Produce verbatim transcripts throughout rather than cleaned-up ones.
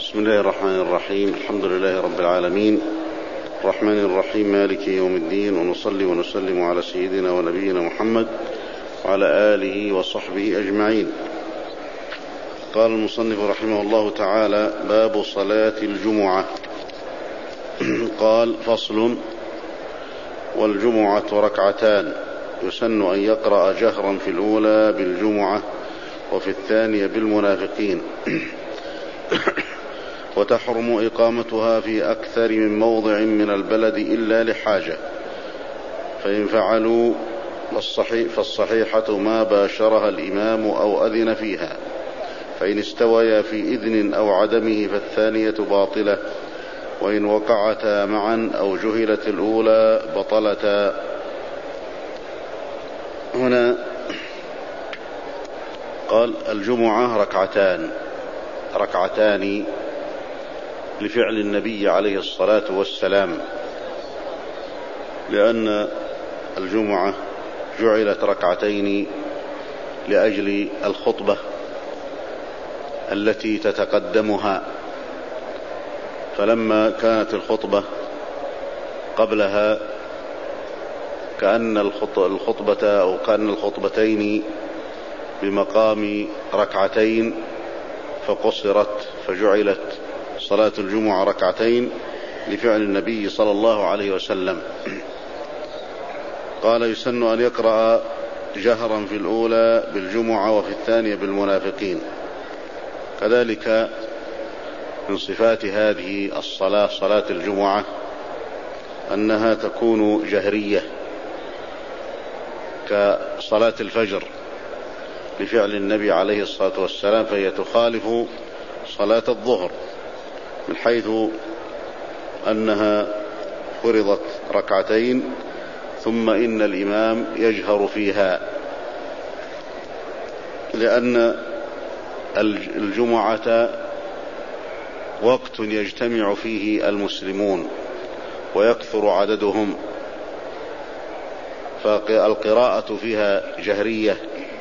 بسم الله الرحمن الرحيم. الحمد لله رب العالمين، الرحمن الرحيم، مالك يوم الدين، ونصلي ونسلم على سيدنا ونبينا محمد وعلى آله وصحبه أجمعين. قال المصنف رحمه الله تعالى: باب صلاة الجمعة. قال: فصل: والجمعة ركعتان، يسن أن يقرأ جهرا في الأولى بالجمعة وفي الثانية بالمنافقين، وتحرم إقامتها في أكثر من موضع من البلد إلا لحاجة، فإن فعلوا فالصحيحة ما باشرها الإمام أو أذن فيها، فإن استويا في إذن أو عدمه فالثانية باطلة، وإن وقعتا معا أو جهلت الأولى بطلتا. هنا قال: الجمعة ركعتان ركعتان لفعل النبي عليه الصلاة والسلام، لأن الجمعة جعلت ركعتين لأجل الخطبة التي تتقدمها، فلما كانت الخطبة قبلها كأن الخطبة أو كأن الخطبتين بمقام ركعتين فقصرت، فجعلت صلاة الجمعة ركعتين لفعل النبي صلى الله عليه وسلم. قال: يسن أن يقرأ جهرا في الأولى بالجمعة وفي الثانية بالمنافقين. كذلك من صفات هذه الصلاة، صلاة الجمعة، أنها تكون جهرية كصلاة الفجر لفعل النبي عليه الصلاة والسلام، فهي تخالف صلاة الظهر من حيث أنها فرضت ركعتين ثم إن الإمام يجهر فيها، لأن الجمعة وقت يجتمع فيه المسلمون ويكثر عددهم، فالقراءة فيها جهرية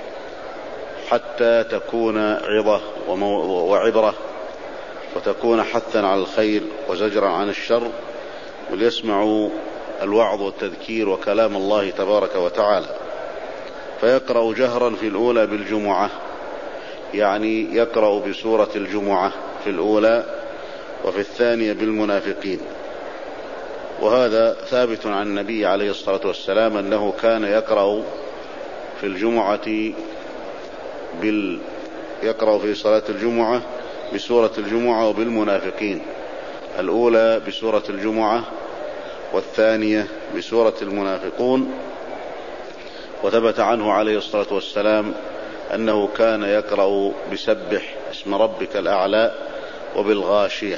حتى تكون عظة وعبرة، وتكون حثا على الخير وزجرا عن الشر، وليسمعوا الوعظ والتذكير وكلام الله تبارك وتعالى. فيقرأ جهرا في الأولى بالجمعة، يعني يقرأ بسورة الجمعة في الأولى وفي الثانية بالمنافقين. وهذا ثابت عن النبي عليه الصلاة والسلام أنه كان يقرأ في الجمعة بال... يقرأ في صلاة الجمعة بسورة الجمعة وبالمنافقين، الأولى بسورة الجمعة والثانية بسورة المنافقون. وثبت عنه عليه الصلاة والسلام أنه كان يقرأ بسبح اسم ربك الأعلى وبالغاشية.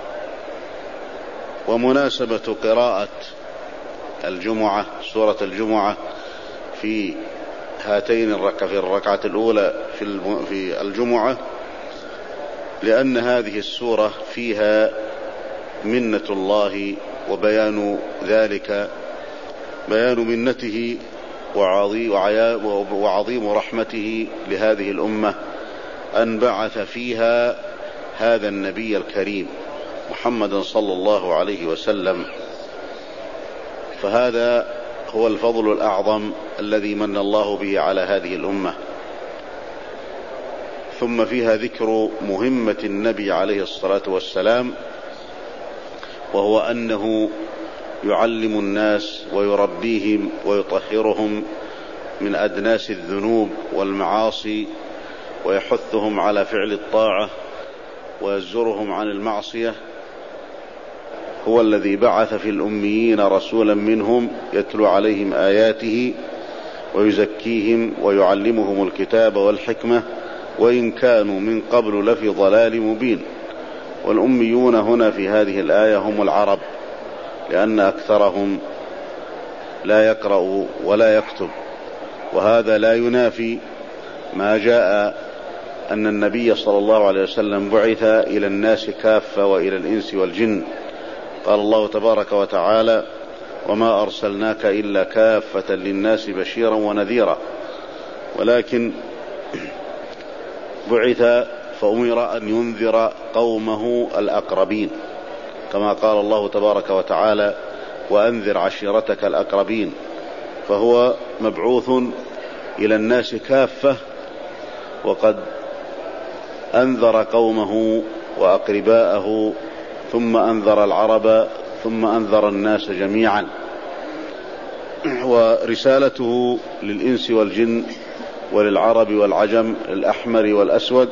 ومناسبة قراءة الجمعة سورة الجمعة في هاتين الركعة في الركعة الأولى في الجمعة، لأن هذه السورة فيها منة الله وبيان ذلك، بيان منته وعظيم رحمته لهذه الأمة، أن بعث فيها هذا النبي الكريم محمدا صلى الله عليه وسلم. فهذا هو الفضل الأعظم الذي من الله به على هذه الأمة. ثم فيها ذكر مهمة النبي عليه الصلاة والسلام، وهو أنه يعلم الناس ويربيهم ويطهرهم من أدناس الذنوب والمعاصي، ويحثهم على فعل الطاعة ويزجرهم عن المعصية. هو الذي بعث في الأميين رسولا منهم يتلو عليهم آياته ويزكيهم ويعلمهم الكتاب والحكمة وإن كانوا من قبل لفي ضلال مبين. والأميون هنا في هذه الآية هم العرب، لأن أكثرهم لا يقرأ ولا يكتب، وهذا لا ينافي ما جاء أن النبي صلى الله عليه وسلم بعث إلى الناس كافة وإلى الإنس والجن. قال الله تبارك وتعالى: وما أرسلناك إلا كافة للناس بشيرا ونذيرا. ولكن بعث فأمر أن ينذر قومه الأقربين، كما قال الله تبارك وتعالى: وأنذر عشيرتك الأقربين. فهو مبعوث إلى الناس كافة، وقد أنذر قومه وأقرباءه، ثم أنذر العرب، ثم أنذر الناس جميعا. ورسالته للإنس والجن وللعرب والعجم، الأحمر والأسود.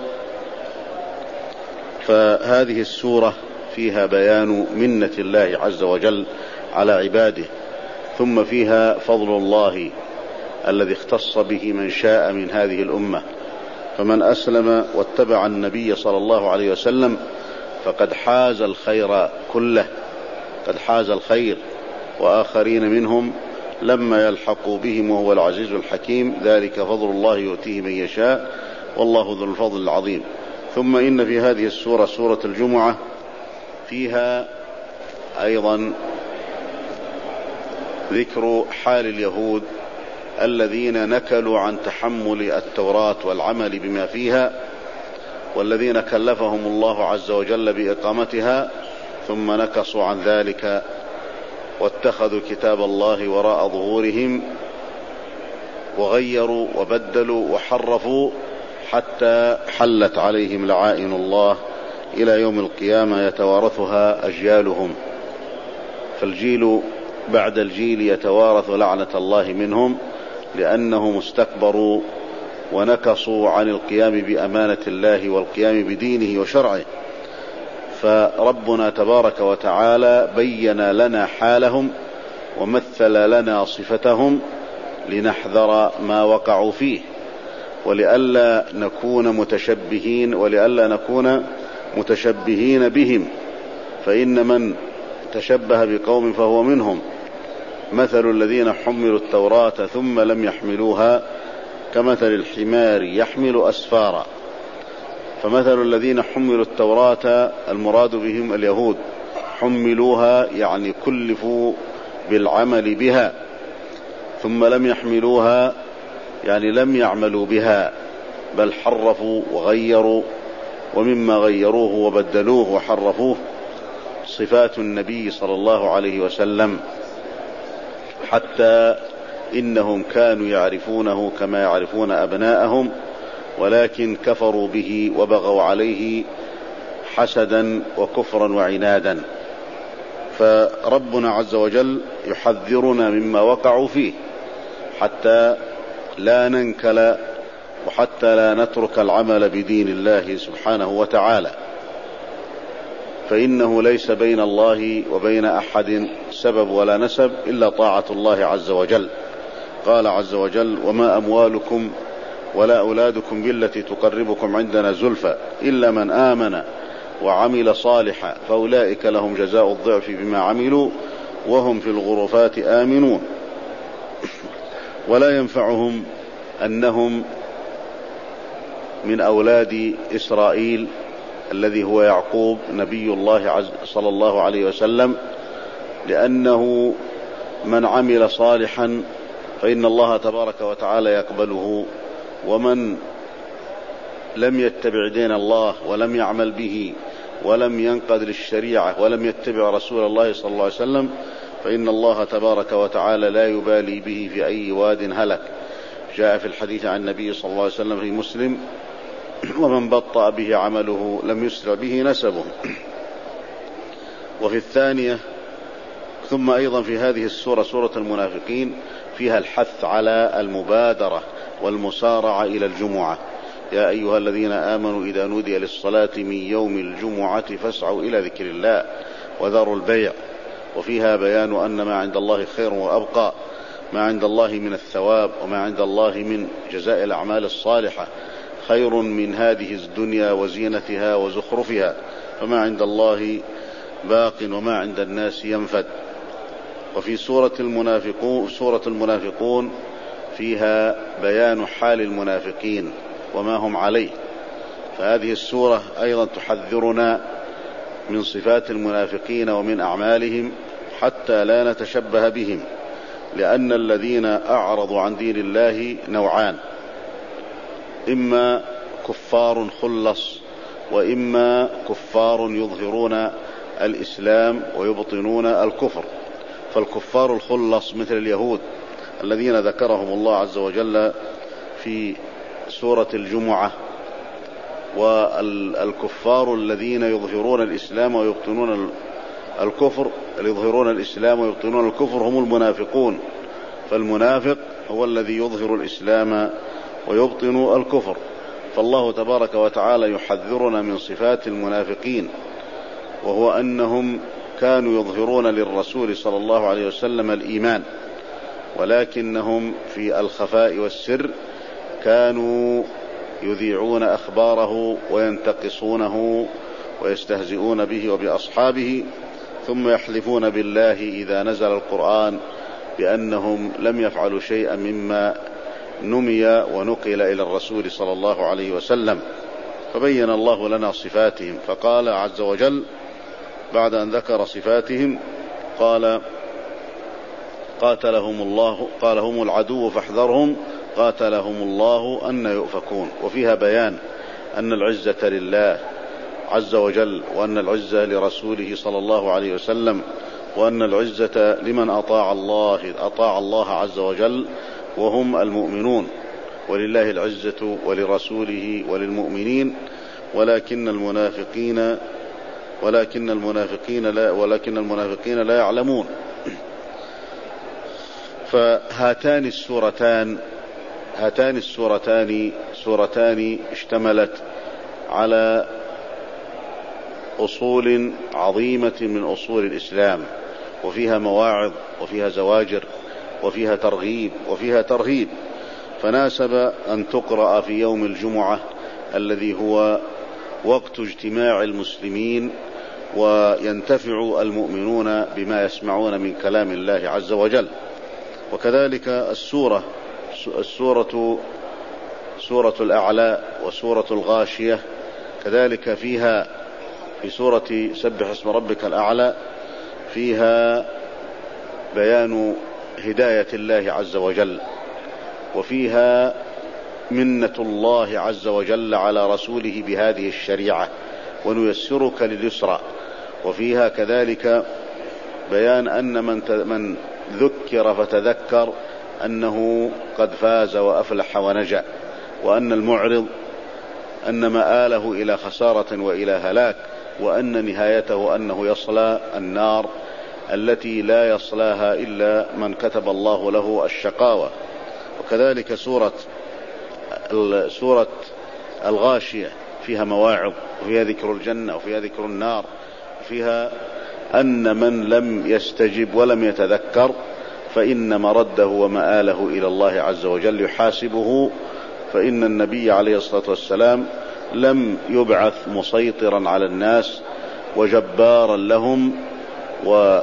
فهذه السورة فيها بيان منة الله عز وجل على عباده، ثم فيها فضل الله الذي اختص به من شاء من هذه الأمة. فمن أسلم واتبع النبي صلى الله عليه وسلم فقد حاز الخير كله، قد حاز الخير. وآخرين منهم لما يلحقوا بهم وهو العزيز الحكيم، ذلك فضل الله يؤتيه من يشاء والله ذو الفضل العظيم. ثم إن في هذه السورة، سورة الجمعة، فيها أيضا ذكر حال اليهود الذين نكلوا عن تحمل التوراة والعمل بما فيها، والذين كلفهم الله عز وجل بإقامتها ثم نكصوا عن ذلك واتخذوا كتاب الله وراء ظهورهم، وغيروا وبدلوا وحرفوا حتى حلت عليهم لعائن الله إلى يوم القيامة يتوارثها أجيالهم. فالجيل بعد الجيل يتوارث لعنة الله منهم، لأنهم استكبروا ونكصوا عن القيام بأمانة الله والقيام بدينه وشرعه. فربنا تبارك وتعالى بين لنا حالهم ومثل لنا صفتهم لنحذر ما وقعوا فيه، ولئلا نكون متشبهين ولئلا نكون متشبهين بهم، فإن من تشبه بقوم فهو منهم. مثل الذين حملوا التوراة ثم لم يحملوها كمثل الحمار يحمل أسفارا. فمثل الذين حملوا التوراة المراد بهم اليهود، حملوها يعني كلفوا بالعمل بها، ثم لم يحملوها يعني لم يعملوا بها، بل حرفوا وغيروا، ومما غيروه وبدلوه وحرفوه صفات النبي صلى الله عليه وسلم، حتى إنهم كانوا يعرفونه كما يعرفون أبناءهم، ولكن كفروا به وبغوا عليه حسدا وكفرا وعنادا. فربنا عز وجل يحذرنا مما وقعوا فيه حتى لا ننكل وحتى لا نترك العمل بدين الله سبحانه وتعالى، فإنه ليس بين الله وبين أحد سبب ولا نسب إلا طاعة الله عز وجل. قال عز وجل: وما أموالكم ولا أولادكم بالتي تقربكم عندنا زلفى إلا من آمن وعمل صالحا فأولئك لهم جزاء الضعف بما عملوا وهم في الغرفات آمنون. ولا ينفعهم أنهم من أولاد إسرائيل الذي هو يعقوب نبي الله صلى الله عليه وسلم، لأنه من عمل صالحا فإن الله تبارك وتعالى يقبله، ومن لم يتبع دين الله ولم يعمل به ولم ينقد للشريعة ولم يتبع رسول الله صلى الله عليه وسلم فإن الله تبارك وتعالى لا يبالي به في أي واد هلك. جاء في الحديث عن النبي صلى الله عليه وسلم في مسلم: ومن بطأ به عمله لم يسرع به نسبه. وفي الثانية ثم أيضا في هذه السورة سورة المنافقين فيها الحث على المبادرة والمسارعة إلى الجمعة: يا أيها الذين آمنوا إذا نودي للصلاة من يوم الجمعة فاسعوا إلى ذكر الله وذروا البيع. وفيها بيان أن ما عند الله خير وأبقى، ما عند الله من الثواب وما عند الله من جزاء الأعمال الصالحة خير من هذه الدنيا وزينتها وزخرفها، فما عند الله باق وما عند الناس ينفد. وفي سورة المنافقون سورة المنافقون فيها بيان حال المنافقين وما هم عليه. فهذه السورة أيضا تحذرنا من صفات المنافقين ومن أعمالهم حتى لا نتشبه بهم، لأن الذين أعرضوا عن دين الله نوعان: إما كفار خلص وإما كفار يظهرون الإسلام ويبطنون الكفر. فالكفار الخلص مثل اليهود الذين ذكرهم الله عز وجل في سورة الجمعة، والكفار الذين يظهرون الإسلام ويبطنون الكفر، يظهرون الإسلام ويبطنون الكفر هم المنافقون. فالمنافق هو الذي يظهر الإسلام ويبطن الكفر. فالله تبارك وتعالى يحذرنا من صفات المنافقين، وهو أنهم كانوا يظهرون للرسول صلى الله عليه وسلم الإيمان، ولكنهم في الخفاء والسر كانوا يذيعون أخباره وينتقصونه ويستهزئون به وبأصحابه، ثم يحلفون بالله إذا نزل القرآن بأنهم لم يفعلوا شيئا مما نمي ونقل إلى الرسول صلى الله عليه وسلم. فبين الله لنا صفاتهم، فقال عز وجل بعد أن ذكر صفاتهم قال قاتلهم الله، قال هم العدو فاحذرهم قاتلهم الله أن يؤفكون. وفيها بيان أن العزة لله عز وجل، وأن العزة لرسوله صلى الله عليه وسلم، وأن العزة لمن أطاع الله أطاع الله عز وجل وهم المؤمنون. ولله العزة ولرسوله وللمؤمنين ولكن المنافقين ولكن المنافقين لا ولكن المنافقين لا يعلمون. فهاتان السورتان هاتان السورتان سورتان اشتملت على أصول عظيمة من أصول الإسلام، وفيها مواعظ وفيها زواجر وفيها ترغيب وفيها ترهيب، فناسب أن تقرأ في يوم الجمعة الذي هو وقت اجتماع المسلمين وينتفع المؤمنون بما يسمعون من كلام الله عز وجل. وكذلك السورة السورة سورة الأعلى وسورة الغاشية كذلك فيها، في سورة سبح اسم ربك الأعلى فيها بيان هداية الله عز وجل، وفيها منة الله عز وجل على رسوله بهذه الشريعة ونيسرك لليسرى. وفيها كذلك بيان أن من من ذكر فتذكر أنه قد فاز وأفلح ونجا، وأن المعرض أن مآله إلى خسارة وإلى هلاك، وأن نهايته أنه يصلى النار التي لا يصلاها إلا من كتب الله له الشقاوة. وكذلك سورة سورة الغاشية فيها مواعظ، وفيها ذكر الجنة وفيها ذكر النار، فيها أن من لم يستجب ولم يتذكر فإن مرده ومآله إلى الله عز وجل يحاسبه. فإن النبي عليه الصلاة والسلام لم يبعث مسيطرا على الناس وجبارا لهم، ولم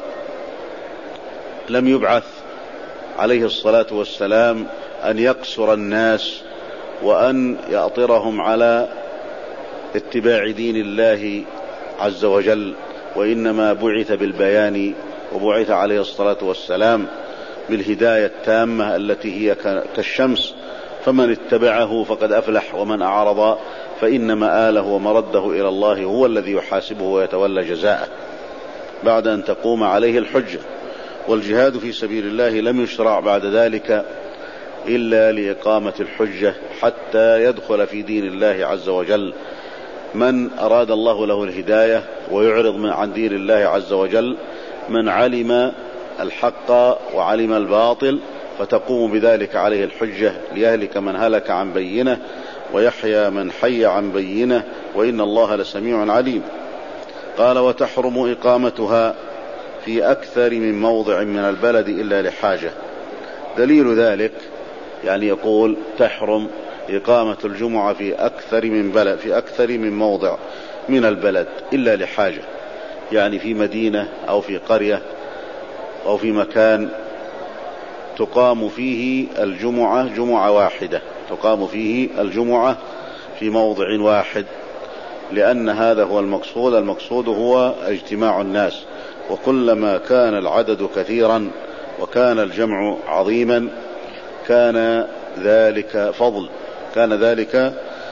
يبعث عليه الصلاة والسلام أن يقصر الناس وأن يأطرهم على اتباع دين الله عز وجل، وإنما بعث بالبيان، وبعث عليه الصلاة والسلام بالهداية التامة التي هي كالشمس، فمن اتبعه فقد أفلح، ومن أعرض فإن مآله ومرده إلى الله هو الذي يحاسبه ويتولى جزاءه بعد أن تقوم عليه الحجة. والجهاد في سبيل الله لم يشرع بعد ذلك إلا لإقامة الحجة حتى يدخل في دين الله عز وجل. من أراد الله له الهداية ويعرض عن دين الله عز وجل، من علم الحق وعلم الباطل فتقوم بذلك عليه الحجة، ليهلك من هلك عن بينه ويحيى من حي عن بينه وإن الله لسميع عليم. قال وتحرم إقامتها في أكثر من موضع من البلد إلا لحاجة. دليل ذلك يعني يقول تحرم إقامة الجمعة في أكثر من بلد في أكثر من موضع من البلد إلا لحاجة، يعني في مدينة أو في قرية أو في مكان تقام فيه الجمعة جمعة واحدة، تقام فيه الجمعة في موضع واحد، لأن هذا هو المقصود. المقصود هو اجتماع الناس، وكلما كان العدد كثيرا وكان الجمع عظيما كان ذلك فضل كان ذلك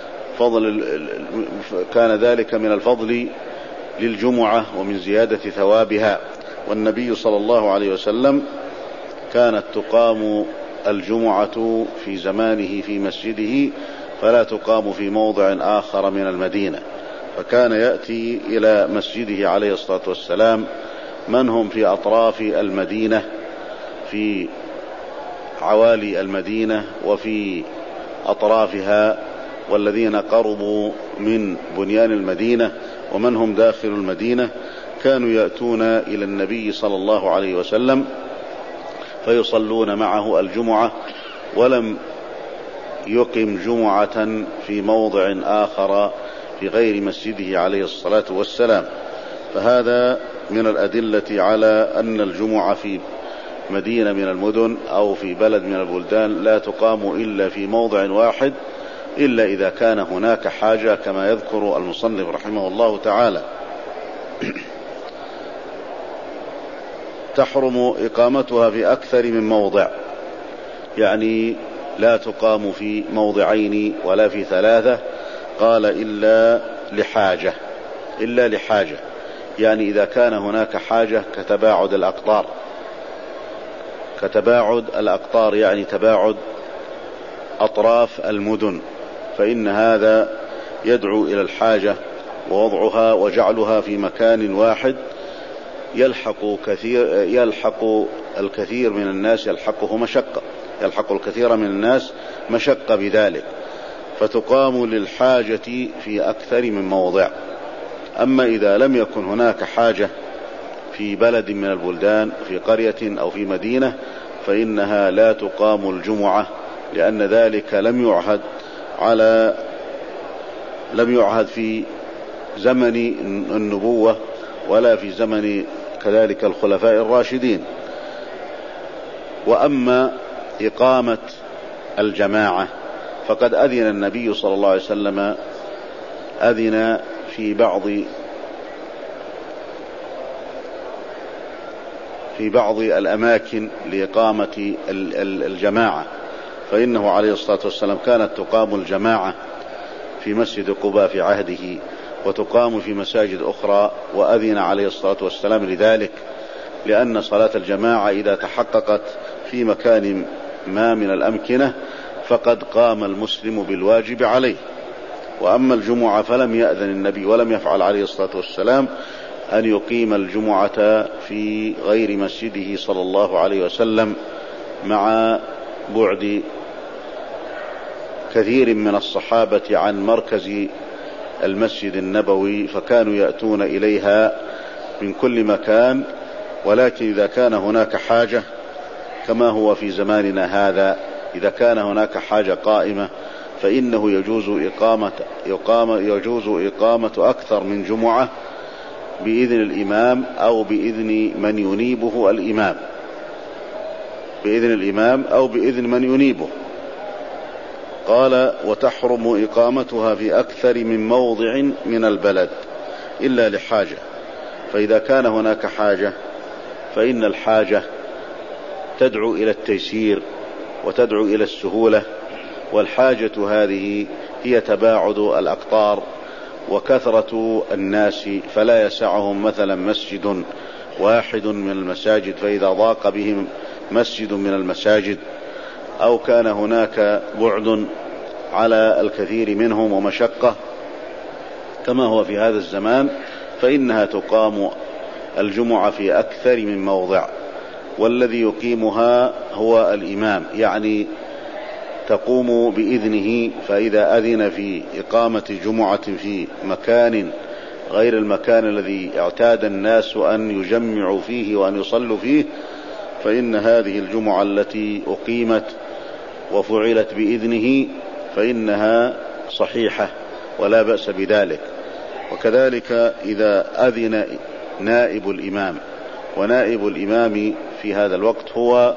فضل كان ذلك من الفضل للجمعة ومن زيادة ثوابها. والنبي صلى الله عليه وسلم كانت تقام الجمعة في زمانه في مسجده، فلا تقام في موضع آخر من المدينة، فكان يأتي إلى مسجده عليه الصلاة والسلام من هم في أطراف المدينة، في عوالي المدينة وفي أطرافها، والذين قربوا من بنيان المدينة ومن هم داخل المدينة، كانوا يأتون إلى النبي صلى الله عليه وسلم فيصلون معه الجمعة، ولم يقم جمعة في موضع آخر في غير مسجده عليه الصلاة والسلام. فهذا من الأدلة على أن الجمعة في مدينة من المدن أو في بلد من البلدان لا تقام إلا في موضع واحد، إلا إذا كان هناك حاجة كما يذكر المصنف رحمه الله تعالى. تحرم إقامتها في أكثر من موضع، يعني لا تقام في موضعين ولا في ثلاثة، قال إلا لحاجة، إلا لحاجة، يعني إذا كان هناك حاجة كتباعد الأقطار، كتباعد الأقطار يعني تباعد أطراف المدن، فإن هذا يدعو إلى الحاجة ووضعها وجعلها في مكان واحد يلحق كثير يلحق الكثير من الناس يلحقه مشقة يلحق الكثير من الناس مشقة بذلك، فتقام للحاجة في أكثر من موضع. أما إذا لم يكن هناك حاجة في بلد من البلدان، في قرية أو في مدينة، فإنها لا تقام الجمعة، لأن ذلك لم يعهد على لم يعهد في زمن النبوة ولا في زمن كذلك الخلفاء الراشدين. وأما إقامة الجماعة فقد أذن النبي صلى الله عليه وسلم أذن في بعض في بعض الأماكن لإقامة الجماعة، فإنه عليه الصلاة والسلام كانت تقام الجماعة في مسجد قباء في عهده، وتقام في مساجد أخرى، وأذن عليه الصلاة والسلام لذلك، لأن صلاة الجماعة إذا تحققت في مكان ما من الأمكنة فقد قام المسلم بالواجب عليه. وأما الجمعة فلم يأذن النبي ولم يفعل عليه الصلاة والسلام أن يقيم الجمعة في غير مسجده صلى الله عليه وسلم، مع بعد كثير من الصحابة عن مركز المسجد النبوي، فكانوا يأتون إليها من كل مكان. ولكن إذا كان هناك حاجة كما هو في زماننا هذا، إذا كان هناك حاجة قائمة فإنه يجوز إقامة يقام يجوز إقامة أكثر من جمعة بإذن الإمام أو بإذن من ينيبه الإمام بإذن الإمام أو بإذن من ينيبه. قال: وتحرم إقامتها في أكثر من موضع من البلد إلا لحاجة. فإذا كان هناك حاجة فإن الحاجة تدعو إلى التيسير وتدعو إلى السهولة، والحاجة هذه هي تباعد الأقطار وكثرة الناس، فلا يسعهم مثلا مسجد واحد من المساجد، فإذا ضاق بهم مسجد من المساجد أو كان هناك بعد على الكثير منهم ومشقة كما هو في هذا الزمان، فإنها تقام الجمعة في أكثر من موضع، والذي يقيمها هو الإمام، يعني تقوم بإذنه. فإذا أذن في إقامة جمعة في مكان غير المكان الذي اعتاد الناس أن يجمعوا فيه وأن يصلوا فيه، فإن هذه الجمعة التي أقيمت وفعلت بإذنه فإنها صحيحة ولا بأس بذلك. وكذلك إذا أذن نائب الإمام، ونائب الإمام في هذا الوقت هو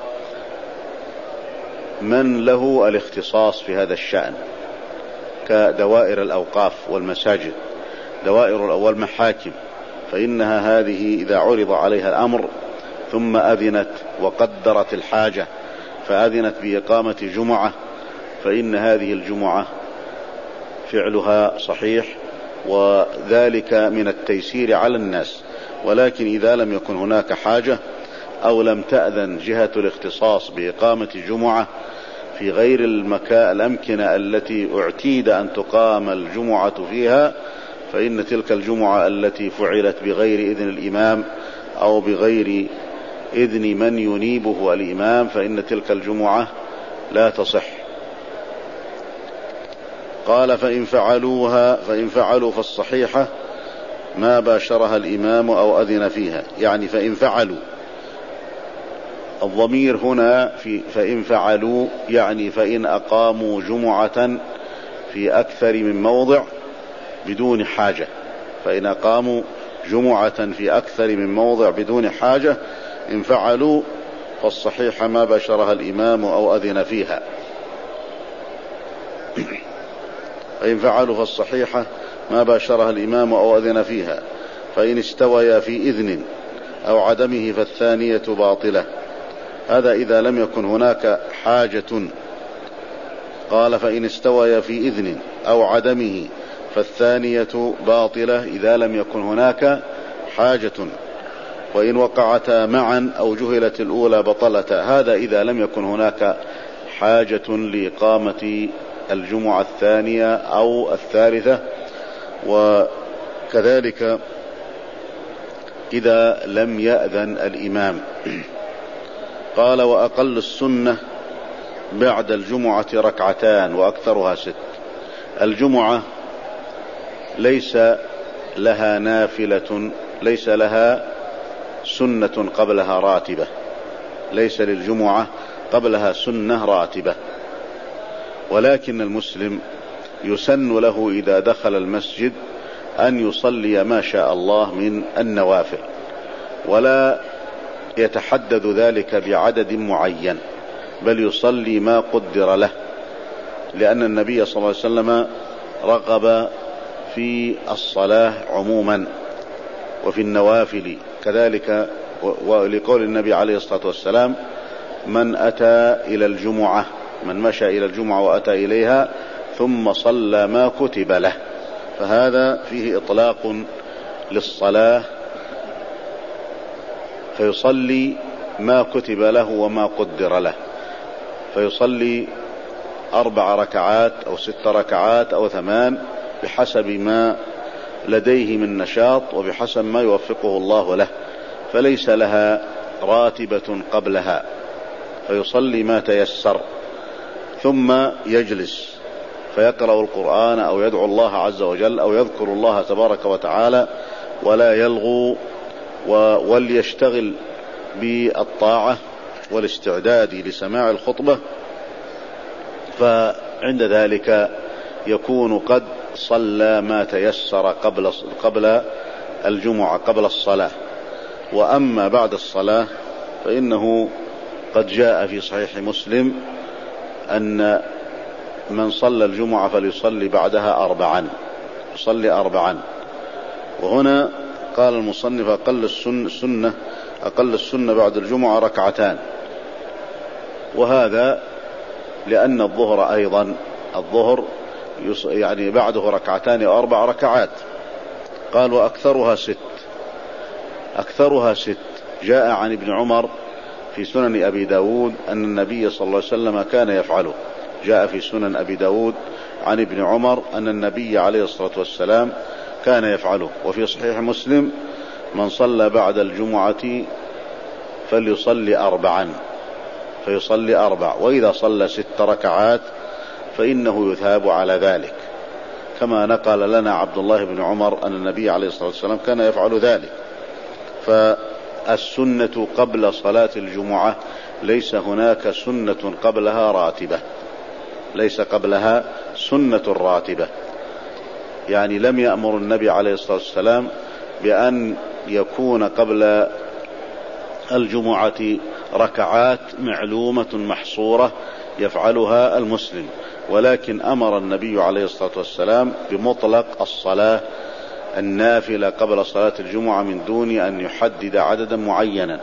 من له الاختصاص في هذا الشأن، كدوائر الأوقاف والمساجد دوائر والمحاكم، فإنها هذه إذا عرض عليها الأمر ثم أذنت وقدرت الحاجة فأذنت بإقامة جمعة، فإن هذه الجمعة فعلها صحيح، وذلك من التيسير على الناس. ولكن إذا لم يكن هناك حاجة أو لم تأذن جهة الاختصاص بإقامة جمعة في غير المكان الأمكنة التي اعتيد أن تقام الجمعة فيها، فإن تلك الجمعة التي فعلت بغير إذن الإمام أو بغير إذن من ينيبه الإمام فإن تلك الجمعة لا تصح. قال فإن فعلوها فإن فعلوا فالصحيحة ما باشرها الإمام أو أذن فيها، يعني فإن فعلوا، الضمير هنا في فإن فعلوا يعني فإن أقاموا جمعة في أكثر من موضع بدون حاجة، فإن أقاموا جمعة في أكثر من موضع بدون حاجة إن فعلوا فالصحيح ما باشرها الإمام أو أذن فيها. فإن فعلوا فالصحيحة ما باشرها الإمام أو أذن فيها، فإن استويا في إذن أو عدمه فالثانية باطلة. هذا إذا لم يكن هناك حاجة. قال فإن استويا في إذن أو عدمه فالثانية باطلة إذا لم يكن هناك حاجة، وإن وقعتا معا أو جهلت الأولى بطلتا. هذا إذا لم يكن هناك حاجة لإقامة الجمعة الثانية أو الثالثة، وكذلك إذا لم يأذن الإمام. قال وأقل السنة بعد الجمعة ركعتان وأكثرها ست. الجمعة ليس لها نافلة، ليس لها سنة قبلها راتبة، ليس للجمعة قبلها سنة راتبة، ولكن المسلم يسن له إذا دخل المسجد أن يصلي ما شاء الله من النوافل، ولا يتحدد ذلك بعدد معين، بل يصلي ما قدر له، لأن النبي صلى الله عليه وسلم رغب في الصلاة عموما وفي النوافل كذلك، ولقول النبي عليه الصلاة والسلام من أتى إلى الجمعة من مشى إلى الجمعة وأتى إليها ثم صلى ما كتب له، فهذا فيه إطلاق للصلاة، فيصلي ما كتب له وما قدر له، فيصلي أربع ركعات أو ست ركعات أو ثمان بحسب ما لديه من نشاط وبحسب ما يوفقه الله له، فليس لها راتبة قبلها، فيصلي ما تيسر ثم يجلس فيقرأ القرآن أو يدعو الله عز وجل أو يذكر الله تبارك وتعالى ولا يلغو، وليشتغل بالطاعة والاستعداد لسماع الخطبة، فعند ذلك يكون قد صلى ما تيسر قبل قبل الجمعة قبل الصلاة. وأما بعد الصلاة فإنه قد جاء في صحيح مسلم أن من صلى الجمعة فليصلي بعدها أربعا، يصلي أربعا. وهنا قال المصنف أقل السنة أقل السنة بعد الجمعة ركعتان، وهذا لأن الظهر أيضا الظهر يعني بعده ركعتان أو أربع ركعات. قال وأكثرها ست، أكثرها ست جاء عن ابن عمر في سنن أبي داود أن النبي صلى الله عليه وسلم كان يفعله، جاء في سنن أبي داود عن ابن عمر أن النبي عليه الصلاة والسلام كان يفعله. وفي صحيح مسلم من صلى بعد الجمعة فليصلي أربعا، فيصلي أربع، وإذا صلى ست ركعات فإنه يثاب على ذلك، كما نقل لنا عبد الله بن عمر أن النبي عليه الصلاة والسلام كان يفعل ذلك. فالسنة قبل صلاة الجمعة ليس هناك سنة قبلها راتبة، ليس قبلها سنة راتبة، يعني لم يأمر النبي عليه الصلاة والسلام بأن يكون قبل الجمعة ركعات معلومة محصورة يفعلها المسلم، ولكن أمر النبي عليه الصلاة والسلام بمطلق الصلاة النافلة قبل صلاة الجمعة من دون أن يحدد عددا معينا.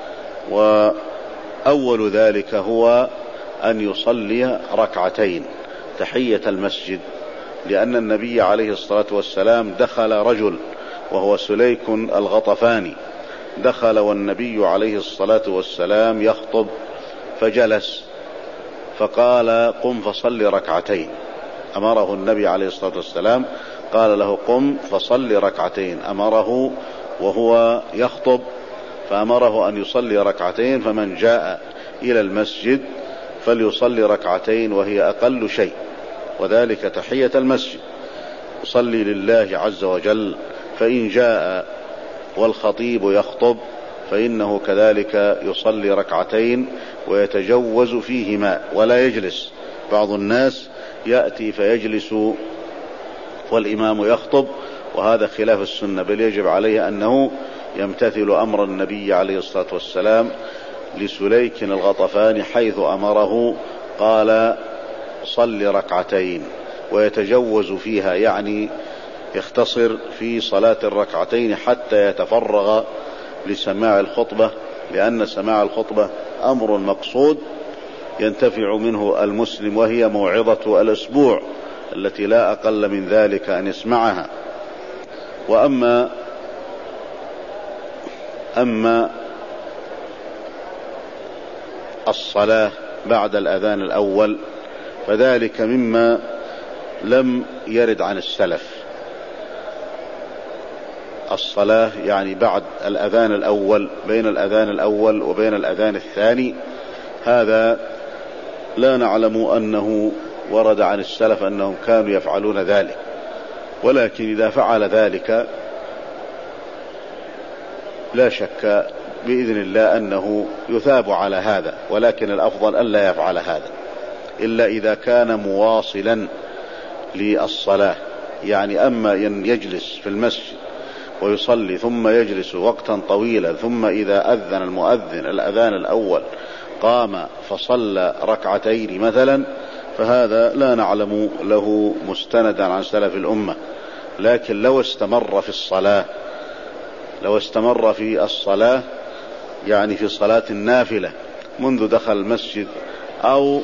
وأول ذلك هو أن يصلي ركعتين تحية المسجد، لأن النبي عليه الصلاة والسلام دخل رجل وهو سليك الغطفاني، دخل والنبي عليه الصلاة والسلام يخطب فجلس، فقال قم فصل ركعتين. أمره النبي عليه الصلاة والسلام، قال له قم فصل ركعتين، أمره وهو يخطب فأمره أن يصلي ركعتين، فمن جاء إلى المسجد فليصلي ركعتين وهي أقل شيء، وذلك تحية المسجد، يصلي لله عز وجل. فإن جاء والخطيب يخطب فإنه كذلك يصلي ركعتين ويتجوز فيهما ولا يجلس. بعض الناس يأتي فيجلس والإمام يخطب، وهذا خلاف السنة، بل يجب عليه أنه يمتثل أمر النبي عليه الصلاة والسلام لسليك الغطفاني حيث أمره، قال صل ركعتين ويتجوز فيها، يعني يختصر في صلاة الركعتين حتى يتفرغ لسماع الخطبة، لأن سماع الخطبة أمر مقصود ينتفع منه المسلم، وهي موعظة الأسبوع التي لا أقل من ذلك أن يسمعها. وأما أما الصلاة بعد الأذان الأول فذلك مما لم يرد عن السلف. الصلاة يعني بعد الأذان الأول، بين الأذان الأول وبين الأذان الثاني، هذا لا نعلم أنه ورد عن السلف أنهم كانوا يفعلون ذلك، ولكن إذا فعل ذلك لا شك بإذن الله أنه يثاب على هذا، ولكن الأفضل أن لا يفعل هذا إلا إذا كان مواصلا للصلاة. يعني أما أن يجلس في المسجد ويصلي ثم يجلس وقتا طويلا، ثم إذا أذن المؤذن الأذان الأول قام فصلى ركعتين مثلا، فهذا لا نعلم له مستندا عن سلف الأمة. لكن لو استمر في الصلاة لو استمر في الصلاة يعني في صلاة النافلة منذ دخل المسجد أو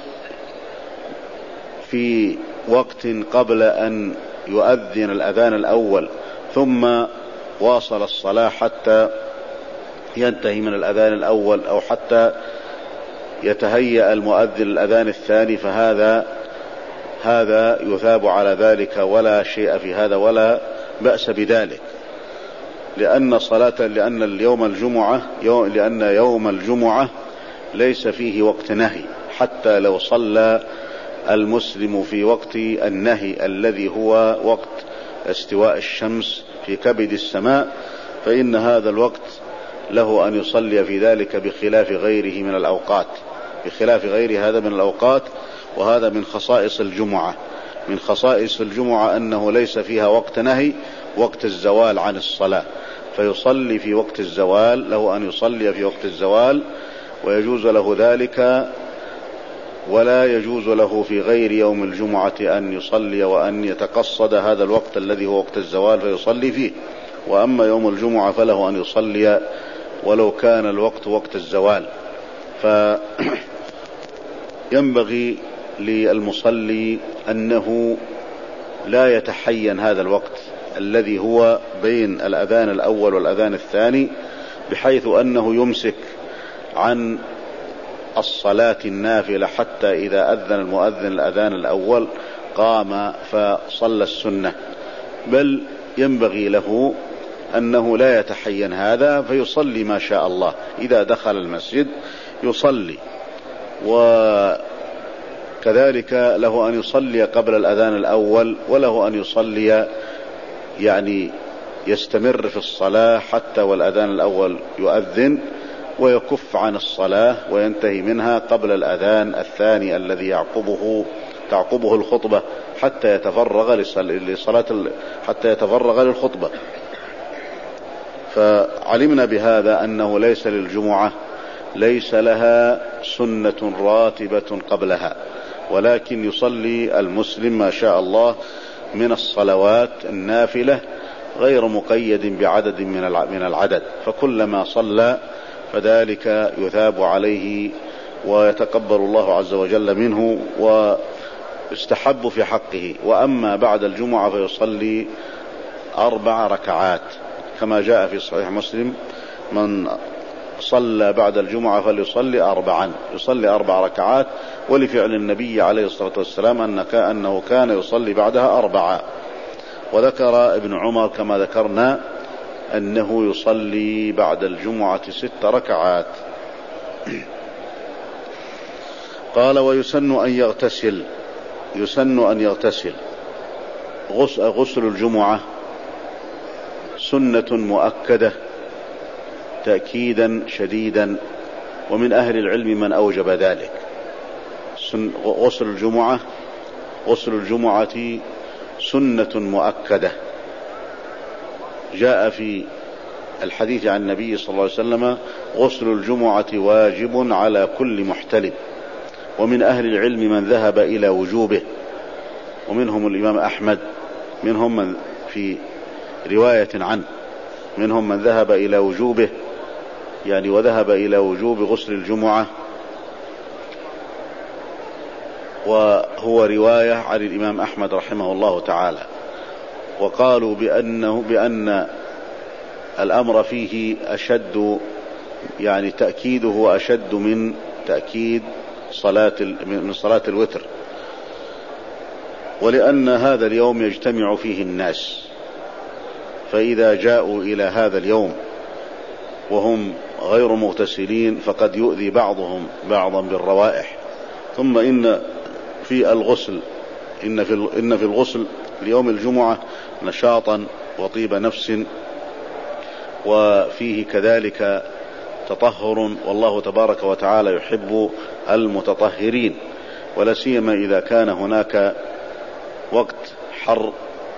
في وقت قبل أن يؤذن الأذان الأول ثم واصل الصلاة حتى ينتهي من الأذان الأول أو حتى يتهيأ المؤذن الأذان الثاني، فهذا هذا يثاب على ذلك ولا شيء في هذا ولا بأس بذلك، لأن صلاة لأن اليوم الجمعة يوم لأن يوم الجمعة ليس فيه وقت نهي، حتى لو صلى المسلم في وقت النهي الذي هو وقت استواء الشمس في كبد السماء، فإن هذا الوقت له أن يصلي في ذلك بخلاف غيره من الأوقات بخلاف غير هذا من الأوقات. وهذا من خصائص الجمعة من خصائص الجمعة أنه ليس فيها وقت نهي، وقت الزوال عن الصلاة، فيصلي في وقت الزوال، له أن يصلي في وقت الزوال ويجوز له ذلك، ولا يجوز له في غير يوم الجمعة أن يصلي وأن يتقصد هذا الوقت الذي هو وقت الزوال فيصلي فيه. وأما يوم الجمعة فله أن يصلي ولو كان الوقت وقت الزوال. فينبغي للمصلي أنه لا يتحين هذا الوقت الذي هو بين الأذان الأول والأذان الثاني، بحيث أنه يمسك عن الصلاة النافلة حتى إذا أذن المؤذن الأذان الأول قام فصلى السنة، بل ينبغي له أنه لا يتحين هذا، فيصلي ما شاء الله. إذا دخل المسجد يصلي، وكذلك له أن يصلي قبل الأذان الأول، وله أن يصلي يعني يستمر في الصلاة حتى والأذان الأول يؤذن، ويكف عن الصلاة وينتهي منها قبل الأذان الثاني الذي يعقبه تعقبه الخطبة حتى يتفرغ لصلاة حتى يتفرغ للخطبة. فعلمنا بهذا أنه ليس للجمعة ليس لها سنة راتبة قبلها، ولكن يصلي المسلم ما شاء الله من الصلوات النافلة غير مقيد بعدد من العدد، فكلما صلى فذلك يثاب عليه ويتقبل الله عز وجل منه يستحب في حقه. وأما بعد الجمعة فيصلي أربع ركعات كما جاء في صحيح مسلم: من صلى بعد الجمعة فليصلي أربعا، يصلي أربع ركعات. ولفعل النبي عليه الصلاة والسلام أنه كان يصلي بعدها أربعا. وذكر ابن عمر كما ذكرنا أنه يصلي بعد الجمعة ست ركعات. قال: ويسن أن يغتسل. يسن أن يغتسل. غسل الجمعة سنة مؤكدة تأكيدا شديدا، ومن أهل العلم من أوجب ذلك. غسل الجمعة غسل الجمعة سنة مؤكدة، جاء في الحديث عن النبي صلى الله عليه وسلم: غسل الجمعة واجب على كل محتلم. ومن أهل العلم من ذهب إلى وجوبه، ومنهم الإمام أحمد، منهم من في رواية عنه منهم من ذهب إلى وجوبه، يعني وذهب إلى وجوب غسل الجمعة، وهو رواية عن الإمام أحمد رحمه الله تعالى. وقالوا بأنه بأن الأمر فيه أشد، يعني تأكيده أشد من تأكيد صلاة من صلاة الوتر، ولأن هذا اليوم يجتمع فيه الناس، فإذا جاءوا إلى هذا اليوم وهم غير مغتسلين فقد يؤذي بعضهم بعضا بالروائح. ثم إن في الغسل إن في إن في الغسل ليوم الجمعة نشاطا وطيب نفس، وفيه كذلك تطهر، والله تبارك وتعالى يحب المتطهرين، ولا سيما إذا كان هناك وقت حر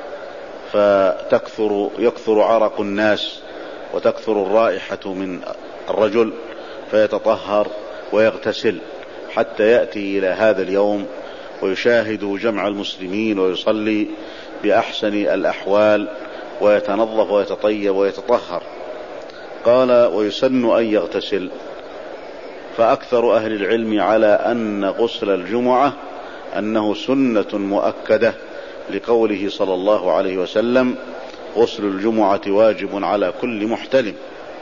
فتكثر يكثر عرق الناس وتكثر الرائحة من الرجل، فيتطهر ويغتسل حتى يأتي إلى هذا اليوم ويشاهد جمع المسلمين ويصلي بأحسن الأحوال ويتنظف ويتطيب ويتطهر. قال: ويسن أن يغتسل. فأكثر أهل العلم على أن غسل الجمعة أنه سنة مؤكدة، لقوله صلى الله عليه وسلم: غسل الجمعة واجب على كل محتلم.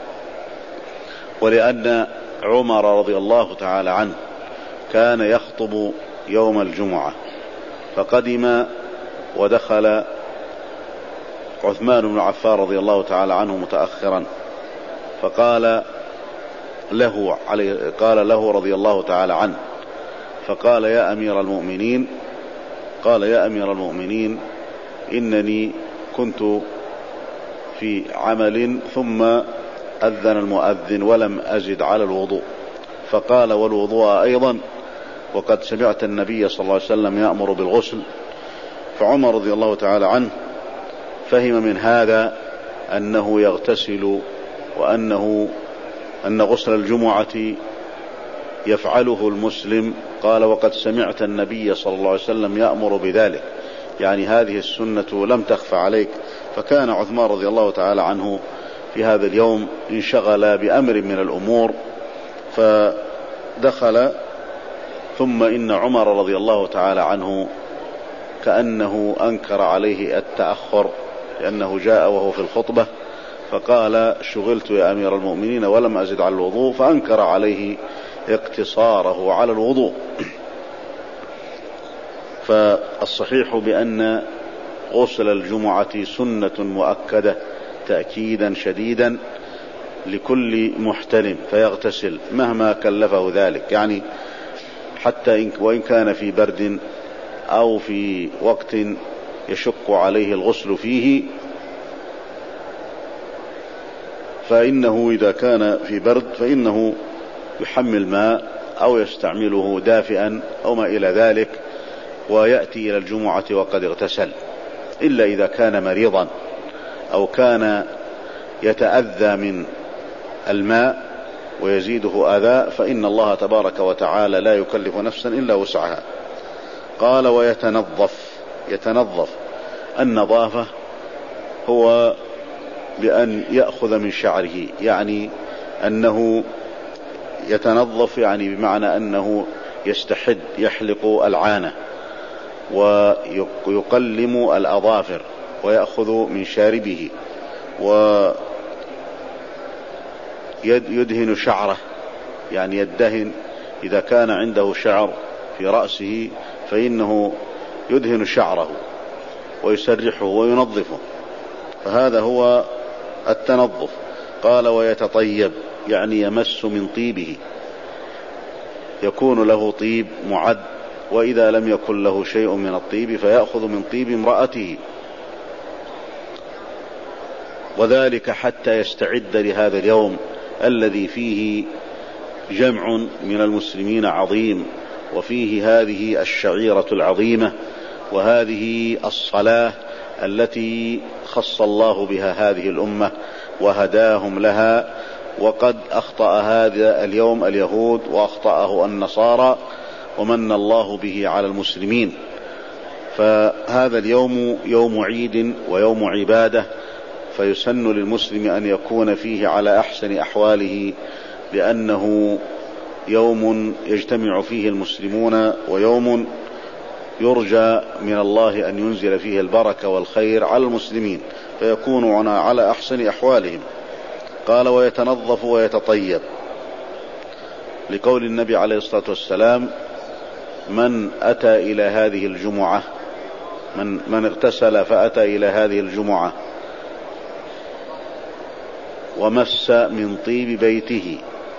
ولأن عمر رضي الله تعالى عنه كان يخطب يوم الجمعة، فقدم ودخل عثمان بن عفان رضي الله تعالى عنه متأخرا، فقال له عليه قال له رضي الله تعالى عنه فقال: يا أمير المؤمنين قال يا أمير المؤمنين إنني كنت في عمل ثم أذن المؤذن ولم أزد على الوضوء. فقال: والوضوء أيضا، وقد سمعت النبي صلى الله عليه وسلم يأمر بالغسل. فعمر رضي الله تعالى عنه فهم من هذا أنه يغتسل، وأنه أن غسل الجمعة يفعله المسلم. قال: وقد سمعت النبي صلى الله عليه وسلم يأمر بذلك، يعني هذه السنة لم تخف عليك. فكان عثمان رضي الله تعالى عنه في هذا اليوم انشغل بأمر من الأمور فدخل. ثم إن عمر رضي الله تعالى عنه كأنه أنكر عليه التأخر، لأنه جاء وهو في الخطبة فقال: شغلت يا أمير المؤمنين ولم أزد على الوضوء، فأنكر عليه اقتصاره على الوضوء. فالصحيح بأن غسل الجمعة سنة مؤكدة تأكيدا شديدا لكل محتلم، فيغتسل مهما كلفه ذلك، يعني حتى وإن كان في برد أو في وقت يشق عليه الغسل فيه، فإنه إذا كان في برد فإنه يحمل ماء أو يستعمله دافئا أو ما إلى ذلك ويأتي إلى الجمعة وقد اغتسل، إلا إذا كان مريضا أو كان يتأذى من الماء ويزيده أذى، فإن الله تبارك وتعالى لا يكلف نفسا إلا وسعها. قال: ويتنظف. يتنظف النظافة هو بأن يأخذ من شعره، يعني أنه يتنظف، يعني بمعنى أنه يستحد يحلق العانة، ويقلم الأظافر ويأخذ من شاربه ويدهن شعره، يعني يدهن إذا كان عنده شعر في رأسه فإنه يدهن شعره ويسرحه وينظفه، فهذا هو التنظف. قال ويتطيب، يعني يمس من طيبه، يكون له طيب معد، وإذا لم يكن له شيء من الطيب فيأخذ من طيب امرأته، وذلك حتى يستعد لهذا اليوم الذي فيه جمع من المسلمين عظيم، وفيه هذه الشعيرة العظيمة وهذه الصلاة التي خص الله بها هذه الأمة وهداهم لها. وقد أخطأ هذا اليوم اليهود وأخطأه النصارى، ومن الله به على المسلمين. فهذا اليوم يوم عيد ويوم عبادة، فيسن للمسلم أن يكون فيه على أحسن أحواله، لأنه يوم يجتمع فيه المسلمون، ويوم يرجى من الله أن ينزل فيه البركة والخير على المسلمين، فيكونون على أحسن أحوالهم. قال ويتنظف ويتطيب، لقول النبي عليه الصلاة والسلام: من أتى إلى هذه الجمعة من, من اغتسل فأتى إلى هذه الجمعة ومس من طيب بيته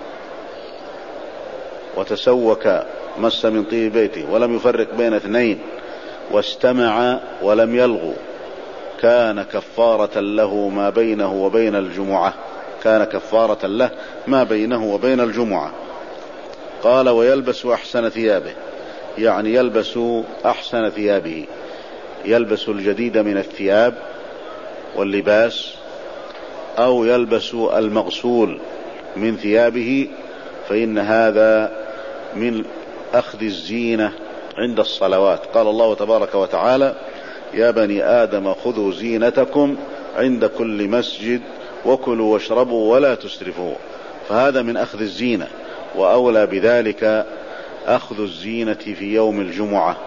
وتسوك مس من طيب بيته ولم يفرق بين اثنين واستمع ولم يلغو، كان كفارة له ما بينه وبين الجمعة كان كفارة له ما بينه وبين الجمعة. قال ويلبس أحسن ثيابه، يعني يلبس أحسن ثيابه، يلبس الجديد من الثياب واللباس، أو يلبس المغسول من ثيابه، فإن هذا من أخذ الزينة عند الصلوات. قال الله تبارك وتعالى: يا بني آدم خذوا زينتكم عند كل مسجد وكلوا واشربوا ولا تسرفوا، فهذا من أخذ الزينة، وأولى بذلك أخذ الزينة في يوم الجمعة.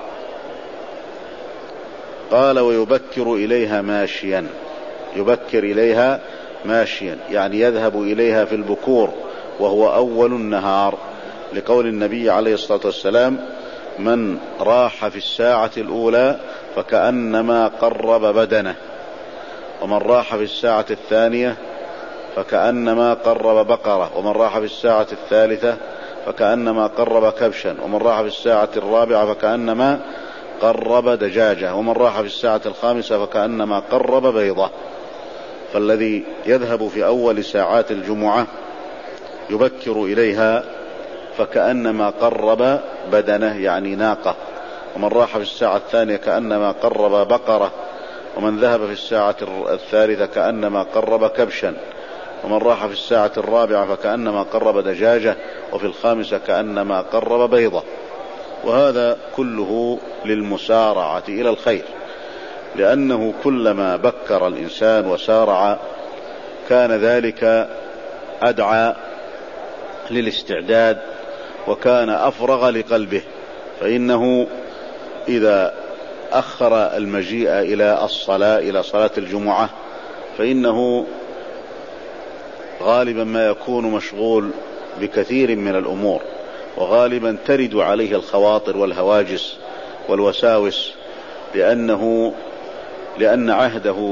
قال ويبكر إليها ماشيا، يبكر إليها ماشيا، يعني يذهب إليها في البكور وهو أول النهار، لقول النبي عليه الصلاة والسلام: من راح في الساعة الأولى فكأنما قرب بدنه، ومن راح في الساعة الثانية فكأنما قرب بقرة، ومن راح في الساعة الثالثة فكأنما قرب كبشا، ومن راح في الساعة الرابعة فكأنما قرب دجاجة، ومن راح في الساعة الخامسة فكأنما قرب بيضة. فالذي يذهب في أول ساعات الجمعة يبكر إليها فكأنما قرب بدنه، يعني ناقة، ومن راح في الساعة الثانية كأنما قرب بقرة، ومن ذهب في الساعة الثالثة كأنما قرب كبشا، ومن راح في الساعة الرابعة فكأنما قرب دجاجة، وفي الخامسة كأنما قرب بيضة. وهذا كله للمسارعة إلى الخير، لأنه كلما بكر الإنسان وسارع كان ذلك أدعى للاستعداد وكان أفرغ لقلبه. فإنه إذا أخر المجيء إلى الصلاة إلى صلاة الجمعة فإنه غالبا ما يكون مشغول بكثير من الأمور، وغالبا ترد عليه الخواطر والهواجس والوساوس، لأنه لأن عهده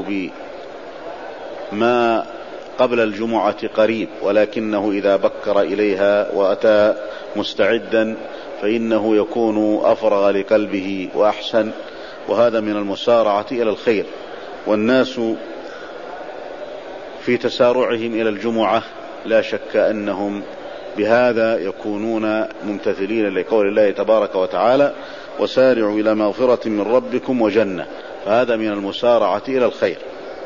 بما قبل الجمعة قريب، ولكنه إذا بكر إليها وأتى مستعدا فإنه يكون أفرغ لقلبه وأحسن، وهذا من المسارعة إلى الخير. والناس في تسارعهم إلى الجمعة لا شك أنهم بهذا يكونون ممتثلين لقول الله تبارك وتعالى: وسارعوا إلى مغفرة من ربكم وجنة، فهذا من المسارعة إلى الخير.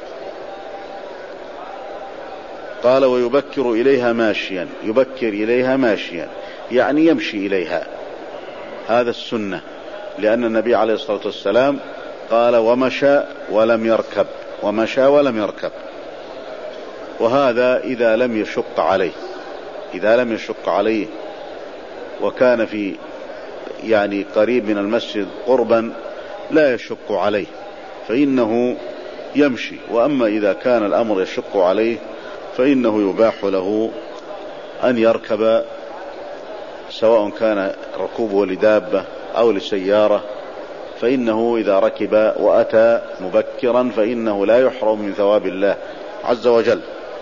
قال ويبكر إليها ماشيا، يبكر إليها ماشيا يعني يمشي إليها، هذا السنة، لأن النبي عليه الصلاة والسلام قال: ومشى ولم يركب، ومشى ولم يركب. وهذا إذا لم يشق عليه، إذا لم يشق عليه وكان في يعني قريب من المسجد قربا لا يشق عليه فإنه يمشي. وأما إذا كان الأمر يشق عليه فإنه يباح له أن يركب، سواء كان ركوبه لدابة أو لسيارة، فإنه إذا ركب وأتى مبكرا فإنه لا يحرم من ثواب الله عز وجل.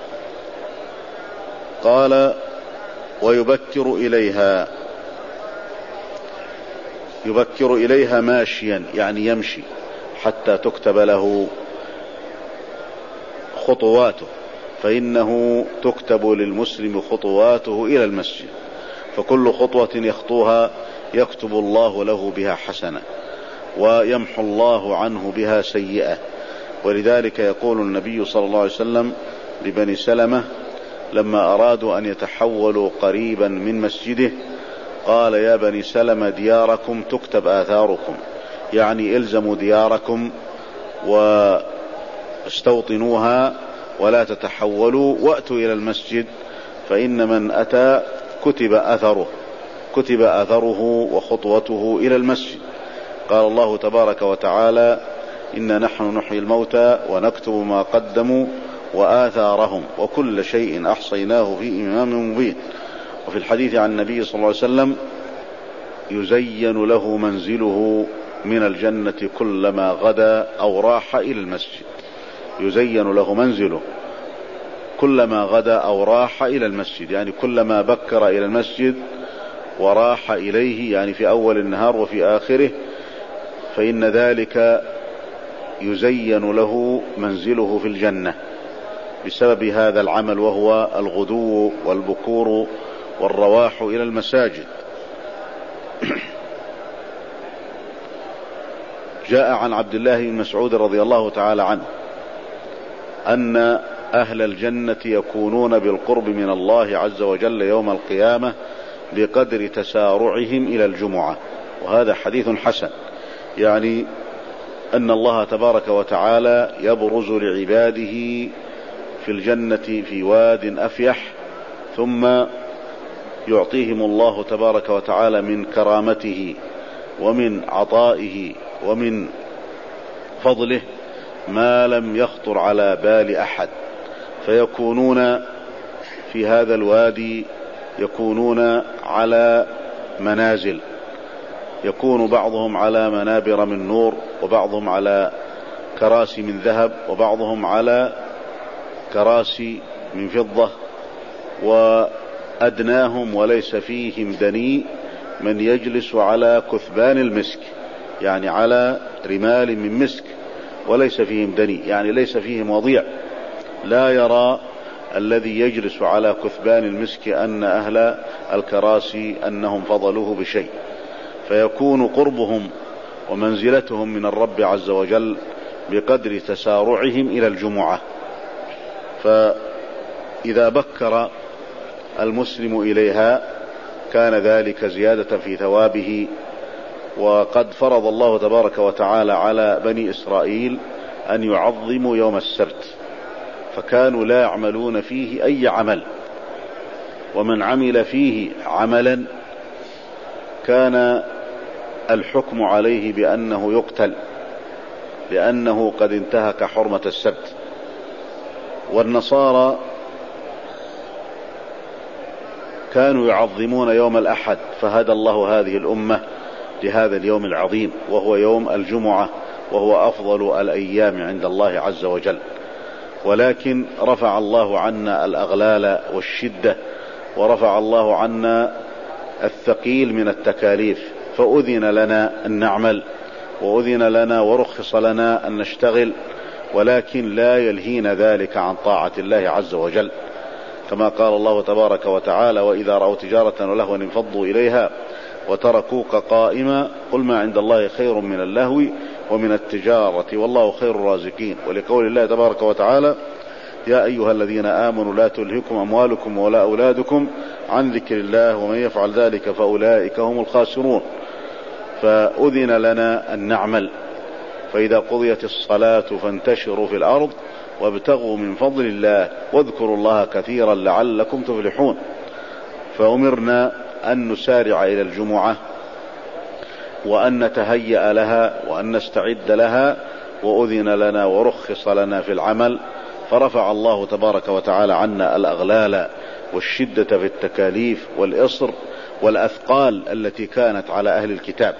قال ويبكر إليها، يبكر إليها ماشيا يعني يمشي حتى تكتب له خطواته، فإنه تكتب للمسلم خطواته إلى المسجد، فكل خطوة يخطوها يكتب الله له بها حسنة ويمحو الله عنه بها سيئة. ولذلك يقول النبي صلى الله عليه وسلم لبني سلمة لما أرادوا أن يتحولوا قريبا من مسجده قال يا بني سلمة دياركم تكتب آثاركم، يعني الزموا دياركم واستوطنوها ولا تتحولوا وأتوا إلى المسجد، فإن من أتى كتب أثره كتب أثره وخطوته إلى المسجد. قال الله تبارك وتعالى إنا نحن نحيي الموتى ونكتب ما قدموا وآثارهم وكل شيء أحصيناه في إمام مبين. وفي الحديث عن النبي صلى الله عليه وسلم يزين له منزله من الجنة كلما غدا أو راح إلى المسجد، يزين له منزله كلما غدا أو راح إلى المسجد، يعني كلما بكر إلى المسجد وراح إليه، يعني في أول النهار وفي آخره، فإن ذلك يزين له منزله في الجنة بسبب هذا العمل، وهو الغدو والبكور والرواح إلى المساجد. جاء عن عبد الله بن مسعود رضي الله تعالى عنه أن أهل الجنة يكونون بالقرب من الله عز وجل يوم القيامة بقدر تسارعهم إلى الجمعة، وهذا حديث حسن، يعني أن الله تبارك وتعالى يبرز لعباده في الجنة في واد أفيح، ثم يعطيهم الله تبارك وتعالى من كرامته ومن عطائه ومن فضله ما لم يخطر على بال أحد، فيكونون في هذا الوادي يكونون على منازل، يكون بعضهم على منابر من نور، وبعضهم على كراسي من ذهب، وبعضهم على كراسي من فضة، وأدناهم وليس فيهم دني من يجلس على كثبان المسك، يعني على رمال من مسك، وليس فيهم دني، يعني ليس فيهم وضيع، لا يرى الذي يجلس على كثبان المسك أن أهل الكراسي أنهم فضلوه بشيء، فيكون قربهم ومنزلتهم من الرب عز وجل بقدر تسارعهم إلى الجمعة. فإذا بكر المسلم إليها كان ذلك زيادة في ثوابه. وقد فرض الله تبارك وتعالى على بني إسرائيل أن يعظموا يوم السبت، فكانوا لا يعملون فيه أي عمل، ومن عمل فيه عملا كان الحكم عليه بأنه يقتل، لأنه قد انتهك حرمة السبت. والنصارى كانوا يعظمون يوم الأحد، فهدى الله هذه الأمة لهذا اليوم العظيم وهو يوم الجمعة، وهو أفضل الأيام عند الله عز وجل. ولكن رفع الله عنا الأغلال والشدة، ورفع الله عنا الثقيل من التكاليف، فأذن لنا أن نعمل، وأذن لنا ورخص لنا أن نشتغل، ولكن لا يلهينا ذلك عن طاعة الله عز وجل، كما قال الله تبارك وتعالى وإذا رأوا تجارة ولهوا انفضوا إليها وتركوك قائما قل ما عند الله خير من اللهو ومن التجارة والله خير الرازقين. ولقول الله تبارك وتعالى يا أيها الذين آمنوا لا تلهكم أموالكم ولا أولادكم عن ذكر الله ومن يفعل ذلك فأولئك هم الخاسرون. فأذن لنا أن نعمل، فإذا قضيت الصلاة فانتشروا في الأرض وابتغوا من فضل الله واذكروا الله كثيرا لعلكم تفلحون. فأمرنا أن نسارع إلى الجمعة وأن نتهيأ لها وأن نستعد لها، وأذن لنا ورخص لنا في العمل، فرفع الله تبارك وتعالى عنا الأغلال والشدة في التكاليف والإصر والأثقال التي كانت على أهل الكتاب.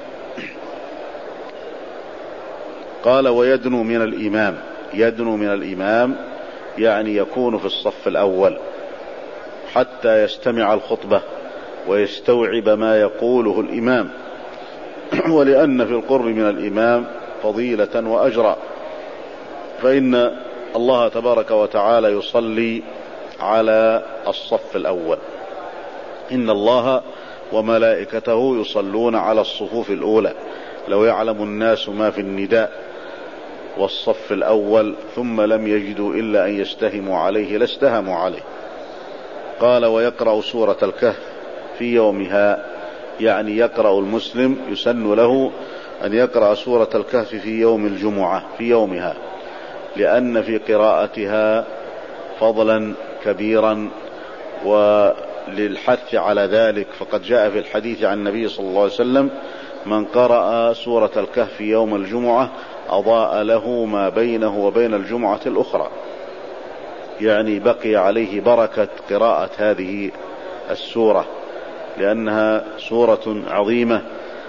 قال ويدنو من الإمام. يدنو من الإمام يعني يكون في الصف الأول حتى يستمع الخطبة ويستوعب ما يقوله الإمام، ولأن في القرب من الإمام فضيلة وأجرا، فإن الله تبارك وتعالى يصلي على الصف الأول. إن الله وملائكته يصلون على الصفوف الأولى، لو يعلم الناس ما في النداء والصف الأول ثم لم يجدوا إلا أن يستهموا عليه لاستهموا عليه. قال ويقرأ سورة الكهف في يومها، يعني يقرأ المسلم يسن له أن يقرأ سورة الكهف في يوم الجمعة في يومها، لأن في قراءتها فضلا كبيرا، وللحث على ذلك فقد جاء في الحديث عن النبي صلى الله عليه وسلم: من قرأ سورة الكهف يوم الجمعة أضاء له ما بينه وبين الجمعة الأخرى، يعني بقي عليه بركة قراءة هذه السورة، لأنها سورة عظيمة،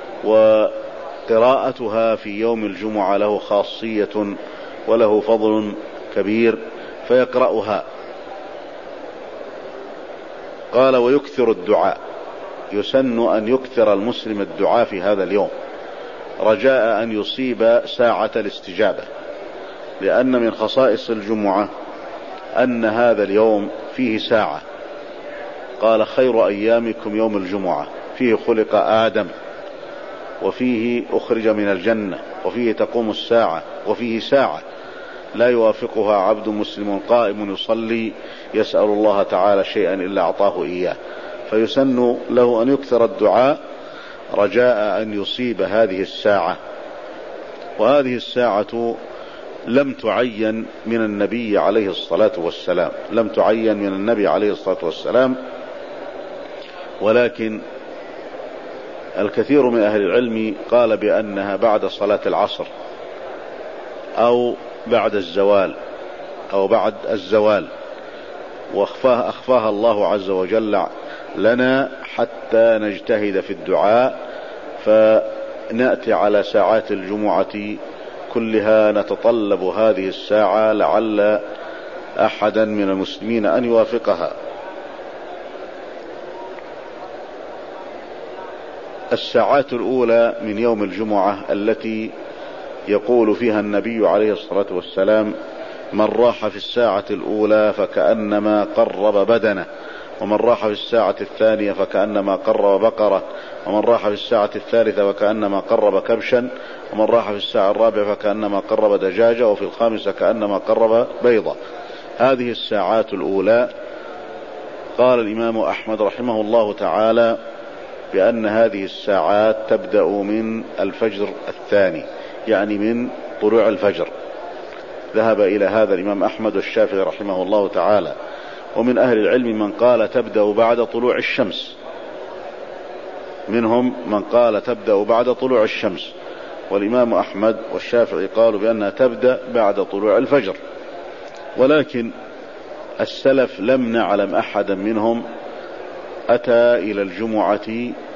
وقراءتها في يوم الجمعة له خاصية وله فضل كبير فيقرأها. قال ويكثر الدعاء. يسن أن يكثر المسلم الدعاء في هذا اليوم رجاء أن يصيب ساعة الاستجابة، لأن من خصائص الجمعة أن هذا اليوم فيه ساعة. قال خير أيامكم يوم الجمعة، فيه خلق آدم، وفيه أخرج من الجنة، وفيه تقوم الساعة، وفيه ساعة لا يوافقها عبد مسلم قائم يصلي يسأل الله تعالى شيئا إلا أعطاه إياه، فيسن له أن يكثر الدعاء رجاء أن يصيب هذه الساعة. وهذه الساعة لم تعين من النبي عليه الصلاة والسلام، لم تعين من النبي عليه الصلاة والسلام، ولكن الكثير من أهل العلم قال بأنها بعد صلاة العصر أو بعد الزوال أو بعد الزوال، وأخفاها أخفاها الله عز وجل لنا حتى نجتهد في الدعاء، فنأتي على ساعات الجمعة كلها نتطلب هذه الساعة لعل أحدا من المسلمين أن يوافقها. الساعات الأولى من يوم الجمعة التي يقول فيها النبي عليه الصلاة والسلام: من راح في الساعة الأولى فكأنما قرب بدنه، ومن راح في الساعة الثانية فكأنما قرب بقرة، ومن راح في الساعة الثالثة فكأنما قرب كبشا، ومن راح في الساعة الرابعة فكأنما قرب دجاجة، وفي الخامسة كأنما قرب بيضة. هذه الساعات الأولى. قال الإمام أحمد رحمه الله تعالى بأن هذه الساعات تبدأ من الفجر الثاني، يعني من طلوع الفجر. ذهب إلى هذا الإمام أحمد والشافعي رحمه الله تعالى. ومن أهل العلم من قال تبدأ بعد طلوع الشمس، منهم من قال تبدأ بعد طلوع الشمس، والإمام أحمد والشافعي قالوا بأنها تبدأ بعد طلوع الفجر. ولكن السلف لم نعلم أحدا منهم أتى إلى الجمعة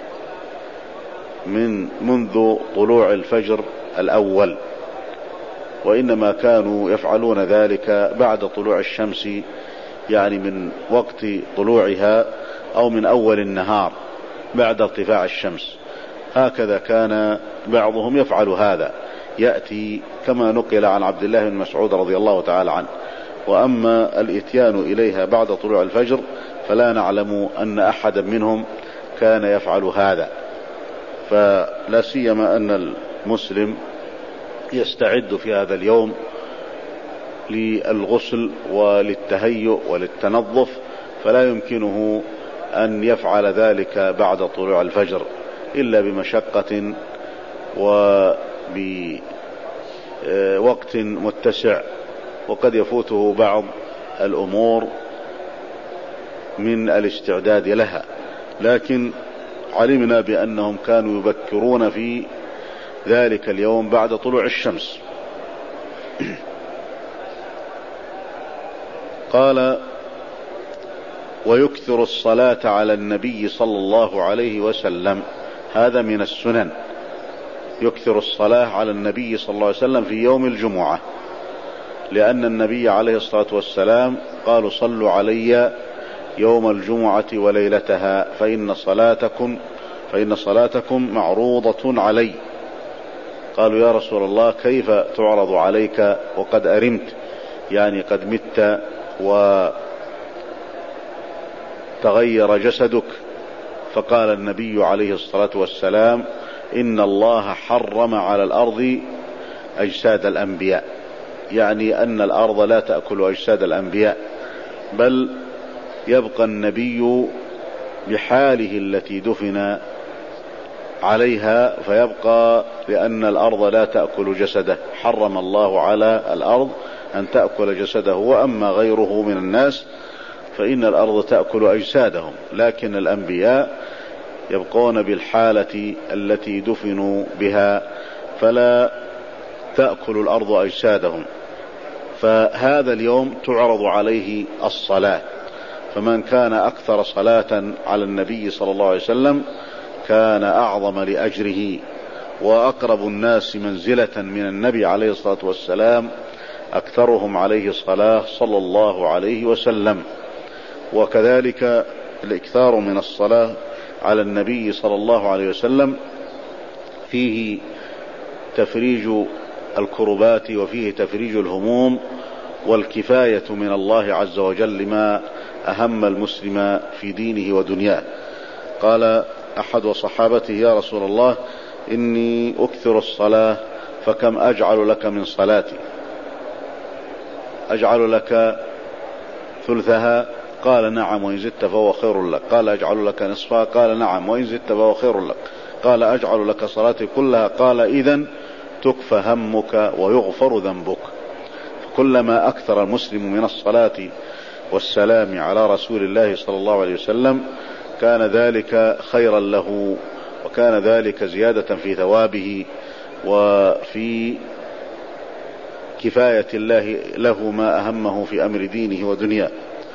من منذ طلوع الفجر الأول، وإنما كانوا يفعلون ذلك بعد طلوع الشمس، يعني من وقت طلوعها أو من أول النهار بعد ارتفاع الشمس. هكذا كان بعضهم يفعل هذا، يأتي كما نقل عن عبد الله بن مسعود رضي الله تعالى عنه. وأما الإتيان إليها بعد طلوع الفجر فلا نعلم أن أحدا منهم كان يفعل هذا. فلا سيما أن المسلم يستعد في هذا اليوم للغسل وللتهيؤ وللتنظف، فلا يمكنه أن يفعل ذلك بعد طلوع الفجر إلا بمشقة وبوقت متسع، وقد يفوته بعض الأمور من الاستعداد لها. لكن علمنا بأنهم كانوا يبكرون في ذلك اليوم بعد طلوع الشمس. قال: ويكثر الصلاة على النبي صلى الله عليه وسلم، هذا من السنن، يكثر الصلاة على النبي صلى الله عليه وسلم في يوم الجمعة، لأن النبي عليه الصلاة والسلام قالوا: صلوا علي يوم الجمعة وليلتها فإن صلاتكم فإن صلاتكم معروضة علي. قالوا: يا رسول الله، كيف تعرض عليك وقد أرمت، يعني قد مت وتغير جسدك؟ فقال النبي عليه الصلاة والسلام: إن الله حرم على الأرض أجساد الأنبياء، يعني أن الأرض لا تأكل أجساد الأنبياء، بل يبقى النبي بحاله التي دفن عليها فيبقى، لأن الأرض لا تأكل جسده، حرم الله على الأرض أن تأكل جسده، وأما غيره من الناس فإن الأرض تأكل أجسادهم، لكن الأنبياء يبقون بالحالة التي دفنوا بها فلا تأكل الأرض أجسادهم. فهذا اليوم تعرض عليه الصلاة، فمن كان أكثر صلاة على النبي صلى الله عليه وسلم كان أعظم لأجره، وأقرب الناس منزلة من النبي عليه الصلاة والسلام أكثرهم عليه الصلاة صلى الله عليه وسلم. وكذلك الإكثار من الصلاة على النبي صلى الله عليه وسلم فيه تفريج الكربات وفيه تفريج الهموم والكفاية من الله عز وجل لما أهم المسلم في دينه ودنياه. قال أحد صحابته: يا رسول الله، إني أكثر الصلاة فكم أجعل لك من صلاتي؟ أجعل لك ثلثها؟ قال: نعم، وإن زدت فهو خير لك. قال: أجعل لك نصفها؟ قال: نعم، وإن زدت فهو خير لك. قال: أجعل لك صلاتي كلها؟ قال: إذن تكفى همك ويغفر ذنبك. كلما أكثر المسلم من الصلاة والسلام على رسول الله صلى الله عليه وسلم كان ذلك خيرا له، وكان ذلك زيادة في ثوابه وفي كفاية الله له ما أهمه في أمر دينه ودنياه.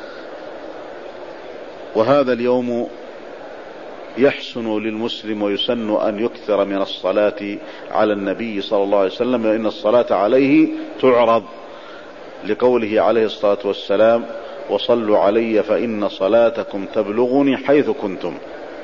وهذا اليوم يحسن للمسلم ويسن أن يكثر من الصلاة على النبي صلى الله عليه وسلم، لأن الصلاة عليه تعرض، لقوله عليه الصلاة والسلام: وصلوا علي فإن صلاتكم تبلغني حيث كنتم.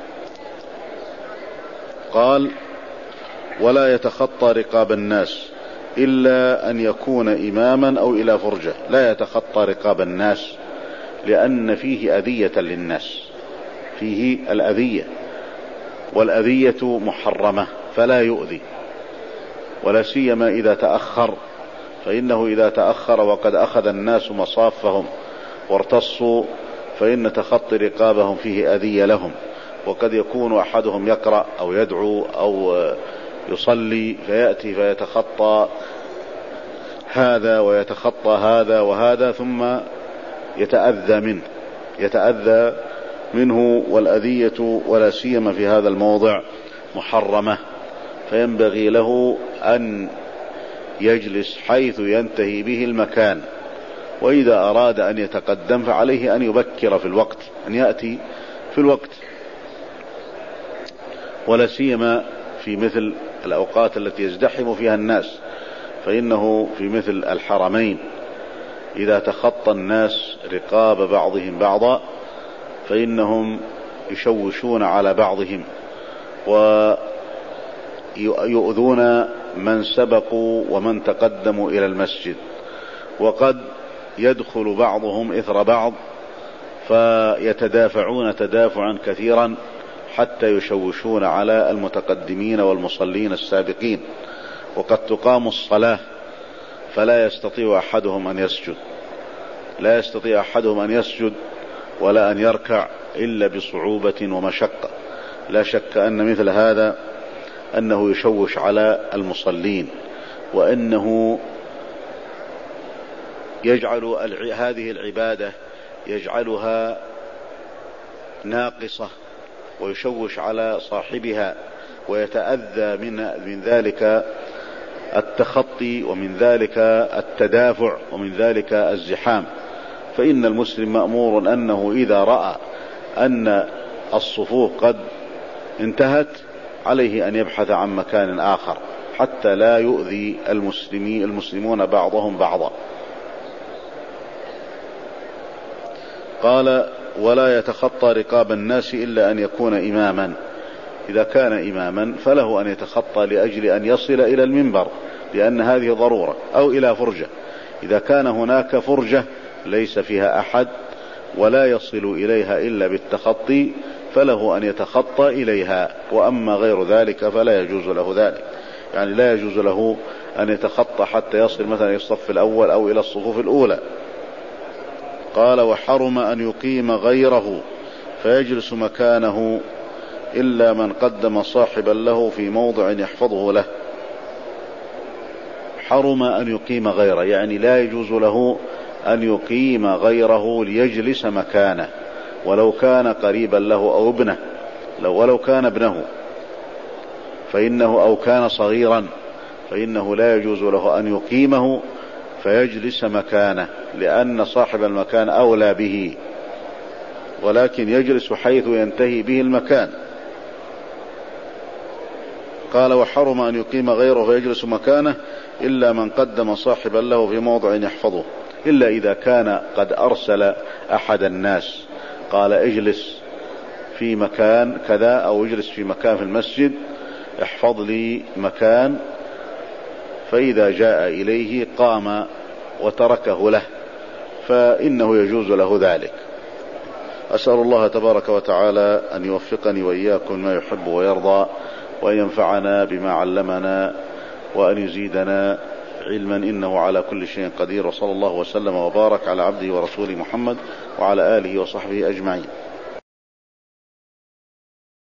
قال: ولا يتخطى رقاب الناس إلا أن يكون إماما أو إلى فرجة. لا يتخطى رقاب الناس لأن فيه أذية للناس، فيه الأذية، والأذية محرمة فلا يؤذي، ولا سيما إذا تأخر، فإنه إذا تأخر وقد أخذ الناس مصافهم وارتصوا فإن تخطي رقابهم فيه أذية لهم. وقد يكون أحدهم يقرأ أو يدعو أو يصلي فيأتي فيتخطى هذا ويتخطى هذا وهذا ثم يتأذى منه يتأذى منه والأذية ولا سيما في هذا الموضع محرمة، فينبغي له أن يجلس حيث ينتهي به المكان، وإذا أراد أن يتقدم فعليه أن يبكر في الوقت، أن يأتي في الوقت، ولا سيما في مثل الأوقات التي يزدحم فيها الناس، فإنه في مثل الحرمين إذا تخطى الناس رقاب بعضهم بعضا فإنهم يشوشون على بعضهم ويؤذون من سبقوا ومن تقدموا إلى المسجد، وقد يدخل بعضهم إثر بعض فيتدافعون تدافعا كثيرا حتى يشوشون على المتقدمين والمصلين السابقين. وقد تقام الصلاة فلا يستطيع أحدهم أن يسجد لا يستطيع أحدهم أن يسجد ولا أن يركع إلا بصعوبة ومشقة. لا شك أن مثل هذا أنه يشوش على المصلين، وأنه يجعل هذه العبادة يجعلها ناقصة ويشوش على صاحبها ويتأذى من, من ذلك التخطي ومن ذلك التدافع ومن ذلك الزحام. فإن المسلم مأمور أنه إذا رأى أن الصفوف قد انتهت عليه أن يبحث عن مكان آخر حتى لا يؤذي المسلمين المسلمون بعضهم بعضا. قال ولا يتخطى رقاب الناس إلا أن يكون إماما. إذا كان إماما فله أن يتخطى لأجل أن يصل إلى المنبر لأن هذه ضرورة، أو إلى فرجة. إذا كان هناك فرجة ليس فيها أحد ولا يصل إليها إلا بالتخطي فله أن يتخطى إليها، وأما غير ذلك فلا يجوز له ذلك. يعني لا يجوز له أن يتخطى حتى يصل مثلا إلى الصف الأول أو إلى الصفوف الأولى. قال وحرم أن يقيم غيره فيجلس مكانه إلا من قدم صاحبا له في موضع يحفظه له. حرم أن يقيم غيره يعني لا يجوز له أن يقيم غيره ليجلس مكانه، ولو كان قريبا له أو ابنه، لو ولو كان ابنه فإنه أو كان صغيرا فإنه لا يجوز له أن يقيمه فيجلس مكانه، لأن صاحب المكان أولى به، ولكن يجلس حيث ينتهي به المكان. قال وحرم أن يقيم غيره فيجلس مكانه إلا من قدم صاحبا له في موضع يحفظه، إلا إذا كان قد أرسل أحد الناس قال اجلس في مكان كذا أو اجلس في مكان في المسجد احفظ لي مكان، فإذا جاء إليه قام وتركه له فإنه يجوز له ذلك. أسأل الله تبارك وتعالى أن يوفقني وإياكم ما يحب ويرضى، وأن ينفعنا بما علمنا، وأن يزيدنا علما إنه على كل شيء قدير. وصلى الله وسلم وبارك على عبده ورسوله محمد وعلى آله وصحبه أجمعين.